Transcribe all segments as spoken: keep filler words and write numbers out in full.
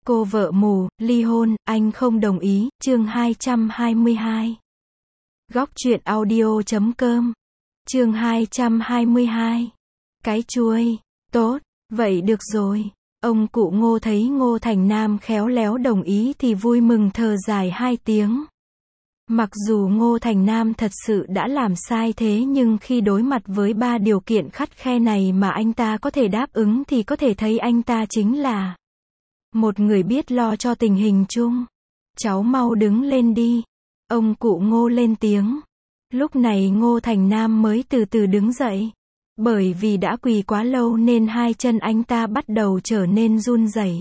Cô vợ mù, ly hôn, anh không đồng ý, chương hai trăm hai mươi hai. Góc truyện audio chấm com. Chương hai trăm hai mươi hai. Cái chuôi. Tốt, vậy được rồi. Ông cụ Ngô thấy Ngô Thành Nam khéo léo đồng ý thì vui mừng thở dài hai tiếng. Mặc dù Ngô Thành Nam thật sự đã làm sai thế nhưng khi đối mặt với ba điều kiện khắt khe này mà anh ta có thể đáp ứng thì có thể thấy anh ta chính là một người biết lo cho tình hình chung. Cháu mau đứng lên đi. Ông cụ Ngô lên tiếng. Lúc này Ngô Thành Nam mới từ từ đứng dậy. Bởi vì đã quỳ quá lâu nên hai chân anh ta bắt đầu trở nên run rẩy.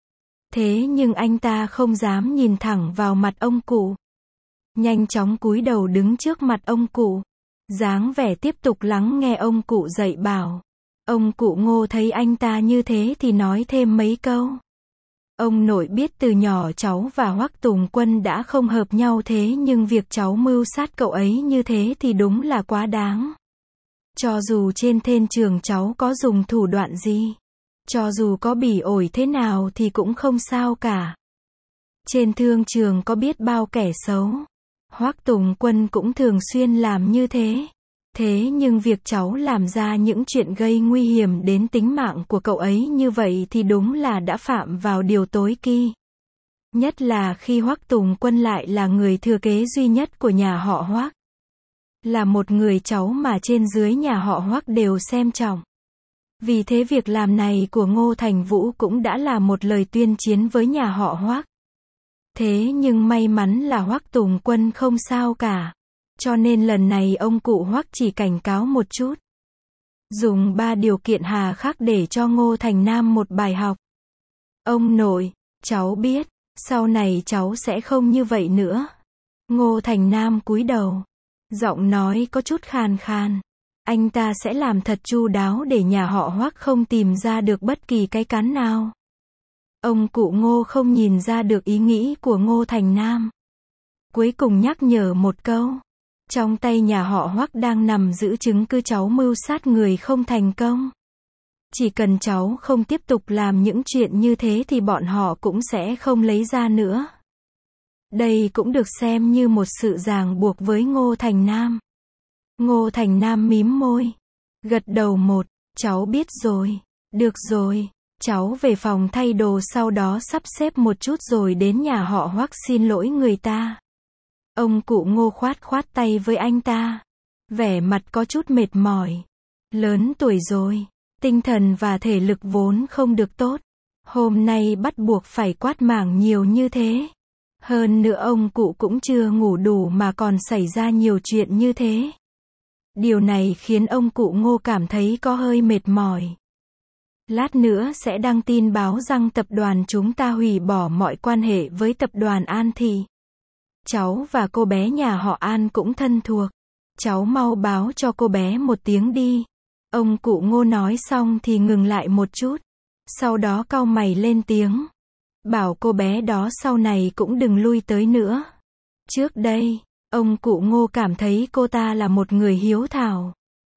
Thế nhưng anh ta không dám nhìn thẳng vào mặt ông cụ. Nhanh chóng cúi đầu đứng trước mặt ông cụ. Dáng vẻ tiếp tục lắng nghe ông cụ dạy bảo. Ông cụ Ngô thấy anh ta như thế thì nói thêm mấy câu. Ông nội biết từ nhỏ cháu và Hoắc Tùng Quân đã không hợp nhau thế nhưng việc cháu mưu sát cậu ấy như thế thì đúng là quá đáng. Cho dù trên thiên trường cháu có dùng thủ đoạn gì, cho dù có bỉ ổi thế nào thì cũng không sao cả. Trên thương trường có biết bao kẻ xấu. Hoắc Tùng Quân cũng thường xuyên làm như thế. Thế nhưng việc cháu làm ra những chuyện gây nguy hiểm đến tính mạng của cậu ấy như vậy thì đúng là đã phạm vào điều tối kỵ. Nhất là khi Hoắc Tùng Quân lại là người thừa kế duy nhất của nhà họ Hoắc. Là một người cháu mà trên dưới nhà họ Hoắc đều xem trọng. Vì thế việc làm này của Ngô Thành Vũ cũng đã là một lời tuyên chiến với nhà họ Hoắc. Thế nhưng may mắn là Hoắc Tùng Quân không sao cả. Cho nên lần này ông cụ Hoắc chỉ cảnh cáo một chút. Dùng ba điều kiện hà khắc để cho Ngô Thành Nam một bài học. Ông nội, cháu biết, sau này cháu sẽ không như vậy nữa. Ngô Thành Nam cúi đầu. Giọng nói có chút khàn khàn. Anh ta sẽ làm thật chu đáo để nhà họ Hoắc không tìm ra được bất kỳ cái cắn nào. Ông cụ Ngô không nhìn ra được ý nghĩ của Ngô Thành Nam. Cuối cùng nhắc nhở một câu. Trong tay nhà họ Hoắc đang nằm giữ chứng cứ cháu mưu sát người không thành công. Chỉ cần cháu không tiếp tục làm những chuyện như thế thì bọn họ cũng sẽ không lấy ra nữa. Đây cũng được xem như một sự ràng buộc với Ngô Thành Nam. Ngô Thành Nam mím môi. Gật đầu một, cháu biết rồi. Được rồi, cháu về phòng thay đồ sau đó sắp xếp một chút rồi đến nhà họ Hoắc xin lỗi người ta. Ông cụ Ngô khoát khoát tay với anh ta. Vẻ mặt có chút mệt mỏi. Lớn tuổi rồi. Tinh thần và thể lực vốn không được tốt. Hôm nay bắt buộc phải quát mảng nhiều như thế. Hơn nữa ông cụ cũng chưa ngủ đủ mà còn xảy ra nhiều chuyện như thế. Điều này khiến ông cụ Ngô cảm thấy có hơi mệt mỏi. Lát nữa sẽ đăng tin báo rằng tập đoàn chúng ta hủy bỏ mọi quan hệ với tập đoàn An Thị. Cháu và cô bé nhà họ An cũng thân thuộc. Cháu mau báo cho cô bé một tiếng đi. Ông cụ Ngô nói xong thì ngừng lại một chút. Sau đó cau mày lên tiếng. Bảo cô bé đó sau này cũng đừng lui tới nữa. Trước đây, ông cụ Ngô cảm thấy cô ta là một người hiếu thảo.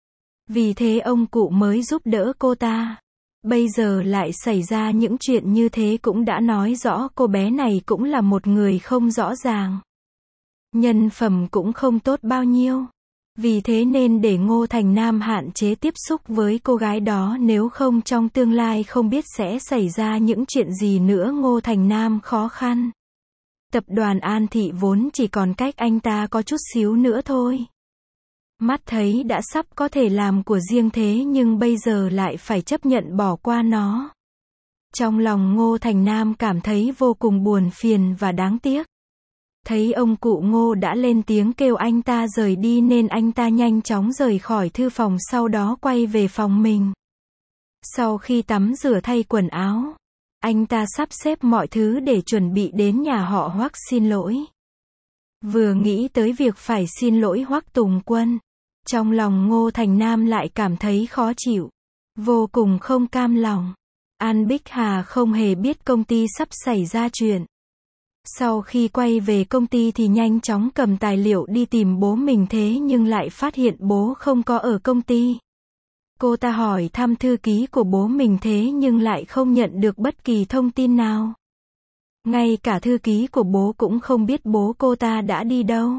Vì thế ông cụ mới giúp đỡ cô ta. Bây giờ lại xảy ra những chuyện như thế cũng đã nói rõ cô bé này cũng là một người không rõ ràng. Nhân phẩm cũng không tốt bao nhiêu. Vì thế nên để Ngô Thành Nam hạn chế tiếp xúc với cô gái đó, nếu không trong tương lai không biết sẽ xảy ra những chuyện gì nữa. Ngô Thành Nam khó khăn. Tập đoàn An Thị vốn chỉ còn cách anh ta có chút xíu nữa thôi. Mắt thấy đã sắp có thể làm của riêng thế nhưng bây giờ lại phải chấp nhận bỏ qua nó. Trong lòng Ngô Thành Nam cảm thấy vô cùng buồn phiền và đáng tiếc. Thấy ông cụ Ngô đã lên tiếng kêu anh ta rời đi nên anh ta nhanh chóng rời khỏi thư phòng, sau đó quay về phòng mình. Sau khi tắm rửa thay quần áo, anh ta sắp xếp mọi thứ để chuẩn bị đến nhà họ Hoắc xin lỗi. Vừa nghĩ tới việc phải xin lỗi Hoắc Tùng Quân, trong lòng Ngô Thành Nam lại cảm thấy khó chịu, vô cùng không cam lòng. An Bích Hà không hề biết công ty sắp xảy ra chuyện. Sau khi quay về công ty thì nhanh chóng cầm tài liệu đi tìm bố mình thế nhưng lại phát hiện bố không có ở công ty. Cô ta hỏi thăm thư ký của bố mình thế nhưng lại không nhận được bất kỳ thông tin nào. Ngay cả thư ký của bố cũng không biết bố cô ta đã đi đâu.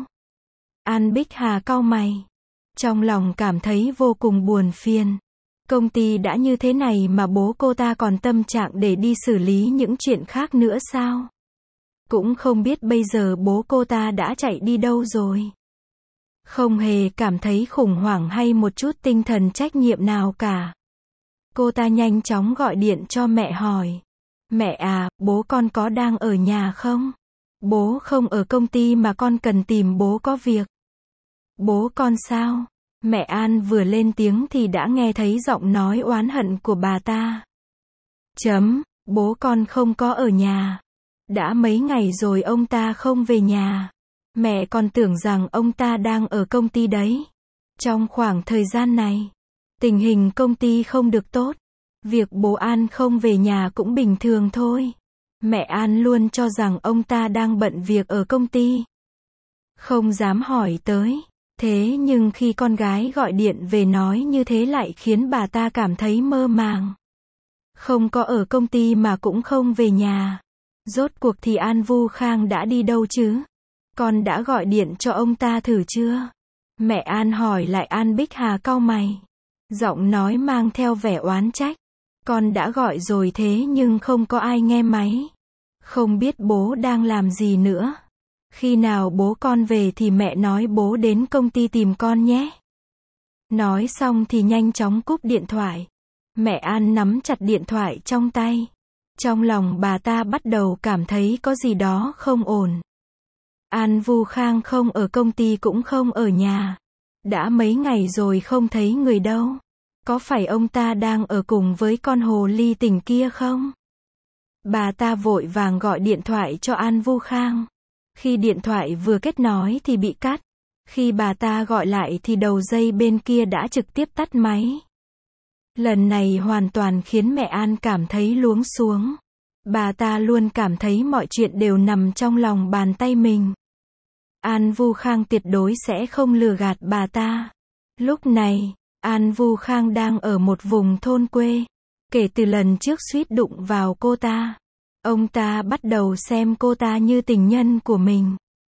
An Bích Hà cau mày. Trong lòng cảm thấy vô cùng buồn phiền. Công ty đã như thế này mà bố cô ta còn tâm trạng để đi xử lý những chuyện khác nữa sao? Cũng không biết bây giờ bố cô ta đã chạy đi đâu rồi. Không hề cảm thấy khủng hoảng hay một chút tinh thần trách nhiệm nào cả. Cô ta nhanh chóng gọi điện cho mẹ hỏi. Mẹ à, bố con có đang ở nhà không? Bố không ở công ty mà con cần tìm bố có việc. Bố con sao? Mẹ An vừa lên tiếng thì đã nghe thấy giọng nói oán hận của bà ta. Chấm, bố con không có ở nhà. Đã mấy ngày rồi ông ta không về nhà. Mẹ còn tưởng rằng ông ta đang ở công ty đấy. Trong khoảng thời gian này, tình hình công ty không được tốt. Việc bố An không về nhà cũng bình thường thôi. Mẹ An luôn cho rằng ông ta đang bận việc ở công ty. Không dám hỏi tới. Thế nhưng khi con gái gọi điện về nói như thế lại khiến bà ta cảm thấy mơ màng. Không có ở công ty mà cũng không về nhà. Rốt cuộc thì An Vu Khang đã đi đâu chứ? Con đã gọi điện cho ông ta thử chưa? Mẹ An hỏi lại. An Bích Hà cau mày. Giọng nói mang theo vẻ oán trách. Con đã gọi rồi thế nhưng không có ai nghe máy. Không biết bố đang làm gì nữa. Khi nào bố con về thì mẹ nói bố đến công ty tìm con nhé. Nói xong thì nhanh chóng cúp điện thoại. Mẹ An nắm chặt điện thoại trong tay. Trong lòng bà ta bắt đầu cảm thấy có gì đó không ổn. An Vu Khang không ở công ty cũng không ở nhà. Đã mấy ngày rồi không thấy người đâu. Có phải ông ta đang ở cùng với con hồ ly tinh kia không? Bà ta vội vàng gọi điện thoại cho An Vu Khang. Khi điện thoại vừa kết nối thì bị cắt. Khi bà ta gọi lại thì đầu dây bên kia đã trực tiếp tắt máy. Lần này hoàn toàn khiến mẹ An cảm thấy luống xuống. Bà ta luôn cảm thấy mọi chuyện đều nằm trong lòng bàn tay mình. An Vu Khang tuyệt đối sẽ không lừa gạt bà ta. Lúc này, An Vu Khang đang ở một vùng thôn quê. Kể từ lần trước suýt đụng vào cô ta, ông ta bắt đầu xem cô ta như tình nhân của mình.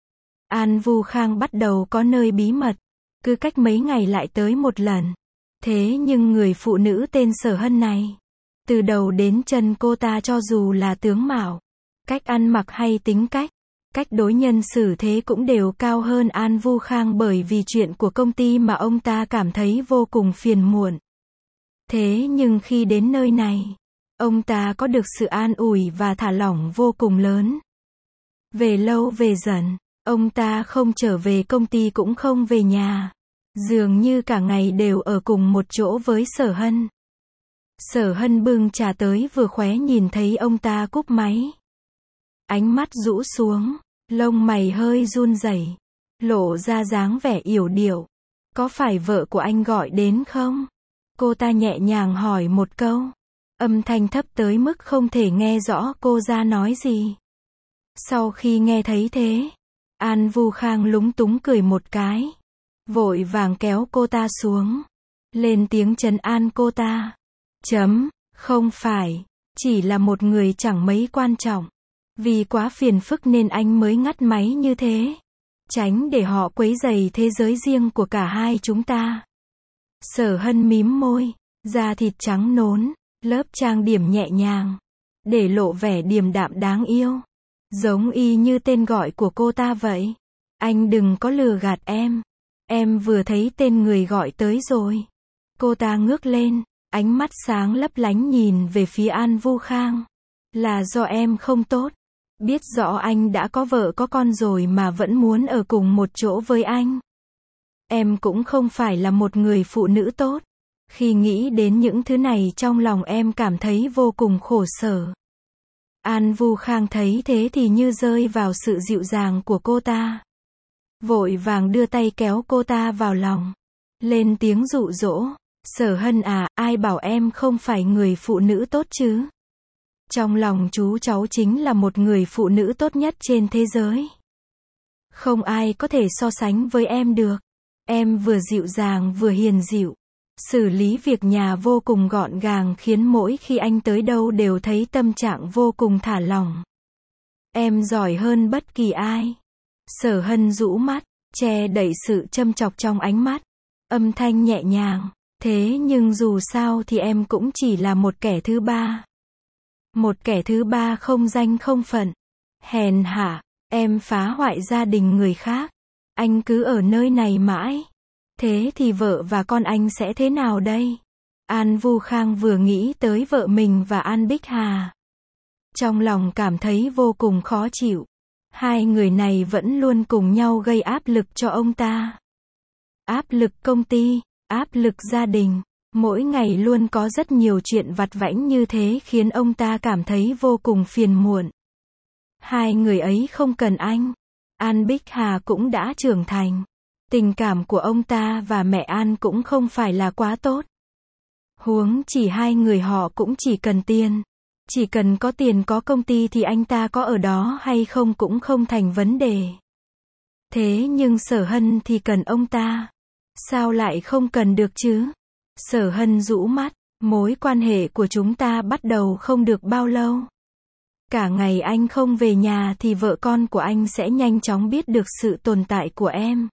An Vu Khang bắt đầu có nơi bí mật, cứ cách mấy ngày lại tới một lần. Thế nhưng người phụ nữ tên Sở Hân này, từ đầu đến chân cô ta cho dù là tướng mạo, cách ăn mặc hay tính cách, cách đối nhân xử thế cũng đều cao hơn An Vu Khang bởi vì chuyện của công ty mà ông ta cảm thấy vô cùng phiền muộn. Thế nhưng khi đến nơi này, ông ta có được sự an ủi và thả lỏng vô cùng lớn. Về lâu về dần, ông ta không trở về công ty cũng không về nhà. Dường như cả ngày đều ở cùng một chỗ với Sở Hân. Sở Hân bưng trà tới vừa khóe nhìn thấy ông ta cúp máy. Ánh mắt rũ xuống, lông mày hơi run rẩy, lộ ra dáng vẻ yểu điệu. Có phải vợ của anh gọi đến không? Cô ta nhẹ nhàng hỏi một câu. Âm thanh thấp tới mức không thể nghe rõ cô ra nói gì. Sau khi nghe thấy thế, An Vu Khang lúng túng cười một cái. Vội vàng kéo cô ta xuống. Lên tiếng trấn an cô ta. Chấm, không phải, chỉ là một người chẳng mấy quan trọng. Vì quá phiền phức nên anh mới ngắt máy như thế. Tránh để họ quấy rầy thế giới riêng của cả hai chúng ta. Sở Hân mím môi, da thịt trắng nốn, lớp trang điểm nhẹ nhàng, để lộ vẻ điềm đạm đáng yêu. Giống y như tên gọi của cô ta vậy. Anh đừng có lừa gạt em. Em vừa thấy tên người gọi tới rồi. Cô ta ngước lên, ánh mắt sáng lấp lánh nhìn về phía An Vu Khang. Là do em không tốt. Biết rõ anh đã có vợ có con rồi mà vẫn muốn ở cùng một chỗ với anh. Em cũng không phải là một người phụ nữ tốt. Khi nghĩ đến những thứ này trong lòng em cảm thấy vô cùng khổ sở. An Vu Khang thấy thế thì như rơi vào sự dịu dàng của cô ta. Vội vàng đưa tay kéo cô ta vào lòng. Lên tiếng dụ dỗ. Sở Hân à, ai bảo em không phải người phụ nữ tốt chứ? Trong lòng chú cháu chính là một người phụ nữ tốt nhất trên thế giới. Không ai có thể so sánh với em được. Em vừa dịu dàng vừa hiền dịu. Xử lý việc nhà vô cùng gọn gàng khiến mỗi khi anh tới đâu đều thấy tâm trạng vô cùng thả lỏng. Em giỏi hơn bất kỳ ai. Sở Hân rũ mắt, che đậy sự châm chọc trong ánh mắt. Âm thanh nhẹ nhàng. Thế nhưng dù sao thì em cũng chỉ là một kẻ thứ ba. Một kẻ thứ ba không danh không phận. Hèn hạ, em phá hoại gia đình người khác. Anh cứ ở nơi này mãi. Thế thì vợ và con anh sẽ thế nào đây? An Vu Khang vừa nghĩ tới vợ mình và An Bích Hà. Trong lòng cảm thấy vô cùng khó chịu. Hai người này vẫn luôn cùng nhau gây áp lực cho ông ta. Áp lực công ty, áp lực gia đình. Mỗi ngày luôn có rất nhiều chuyện vặt vãnh như thế khiến ông ta cảm thấy vô cùng phiền muộn. Hai người ấy không cần anh. An Bích Hà cũng đã trưởng thành. Tình cảm của ông ta và mẹ An cũng không phải là quá tốt. Huống chỉ hai người họ cũng chỉ cần tiền. Chỉ cần có tiền có công ty thì anh ta có ở đó hay không cũng không thành vấn đề. Thế nhưng Sở Hân thì cần ông ta. Sao lại không cần được chứ? Sở Hân rũ mắt, mối quan hệ của chúng ta bắt đầu không được bao lâu. Cả ngày anh không về nhà thì vợ con của anh sẽ nhanh chóng biết được sự tồn tại của em.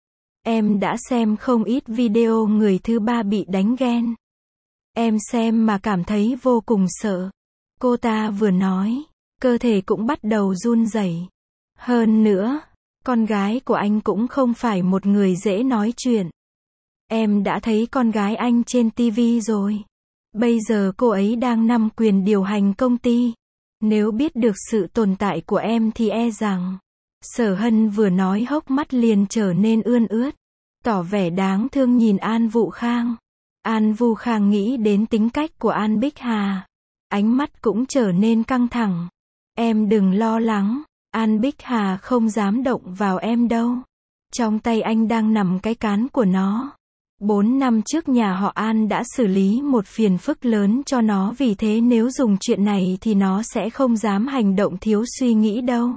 Em đã xem không ít video người thứ ba bị đánh ghen. Em xem mà cảm thấy vô cùng sợ. Cô ta vừa nói, cơ thể cũng bắt đầu run rẩy. Hơn nữa, con gái của anh cũng không phải một người dễ nói chuyện. Em đã thấy con gái anh trên ti vi rồi. Bây giờ cô ấy đang nắm quyền điều hành công ty. Nếu biết được sự tồn tại của em thì e rằng. Sở Hân vừa nói hốc mắt liền trở nên ươn ướt. Tỏ vẻ đáng thương nhìn An Vu Khang. An Vu Khang nghĩ đến tính cách của An Bích Hà. Ánh mắt cũng trở nên căng thẳng. Em đừng lo lắng. An Bích Hà không dám động vào em đâu. Trong tay anh đang nằm cái cán của nó. Bốn năm trước nhà họ An đã xử lý một phiền phức lớn cho nó, vì thế nếu dùng chuyện này thì nó sẽ không dám hành động thiếu suy nghĩ đâu.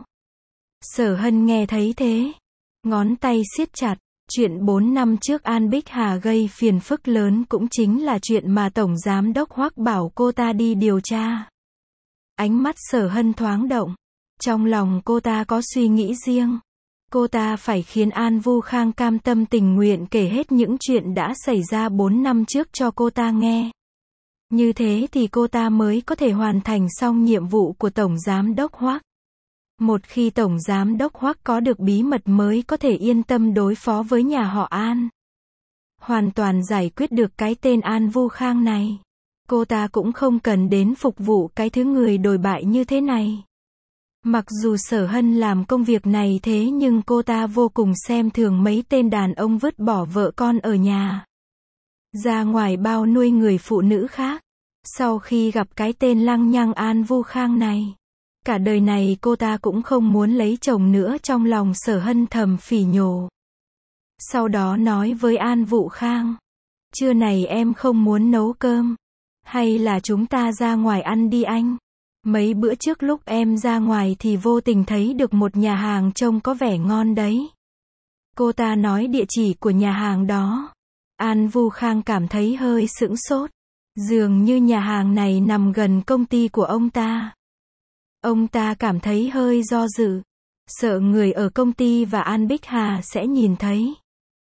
Sở Hân nghe thấy thế. Ngón tay siết chặt. Chuyện bốn năm trước An Bích Hà gây phiền phức lớn cũng chính là chuyện mà Tổng Giám đốc Hoắc bảo cô ta đi điều tra. Ánh mắt Sở Hân thoáng động. Trong lòng cô ta có suy nghĩ riêng. Cô ta phải khiến An Vu Khang cam tâm tình nguyện kể hết những chuyện đã xảy ra bốn năm trước cho cô ta nghe. Như thế thì cô ta mới có thể hoàn thành xong nhiệm vụ của Tổng Giám đốc Hoắc. Một khi Tổng Giám đốc Hoắc có được bí mật mới có thể yên tâm đối phó với nhà họ An. Hoàn toàn giải quyết được cái tên An Vu Khang này. Cô ta cũng không cần đến phục vụ cái thứ người đồi bại như thế này. Mặc dù Sở Hân làm công việc này thế nhưng cô ta vô cùng xem thường mấy tên đàn ông vứt bỏ vợ con ở nhà. Ra ngoài bao nuôi người phụ nữ khác. Sau khi gặp cái tên lăng nhăng An Vu Khang này. Cả đời này cô ta cũng không muốn lấy chồng nữa, trong lòng Sở Hân thầm phỉ nhổ. Sau đó nói với An Vu Khang. Trưa này em không muốn nấu cơm. Hay là chúng ta ra ngoài ăn đi anh? Mấy bữa trước lúc em ra ngoài thì vô tình thấy được một nhà hàng trông có vẻ ngon đấy. Cô ta nói địa chỉ của nhà hàng đó. An Vu Khang cảm thấy hơi sững sốt. Dường như nhà hàng này nằm gần công ty của ông ta. Ông ta cảm thấy hơi do dự. Sợ người ở công ty và An Bích Hà sẽ nhìn thấy.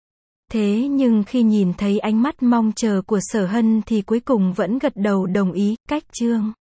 Thế nhưng khi nhìn thấy ánh mắt mong chờ của Sở Hân thì cuối cùng vẫn gật đầu đồng ý. Cách chương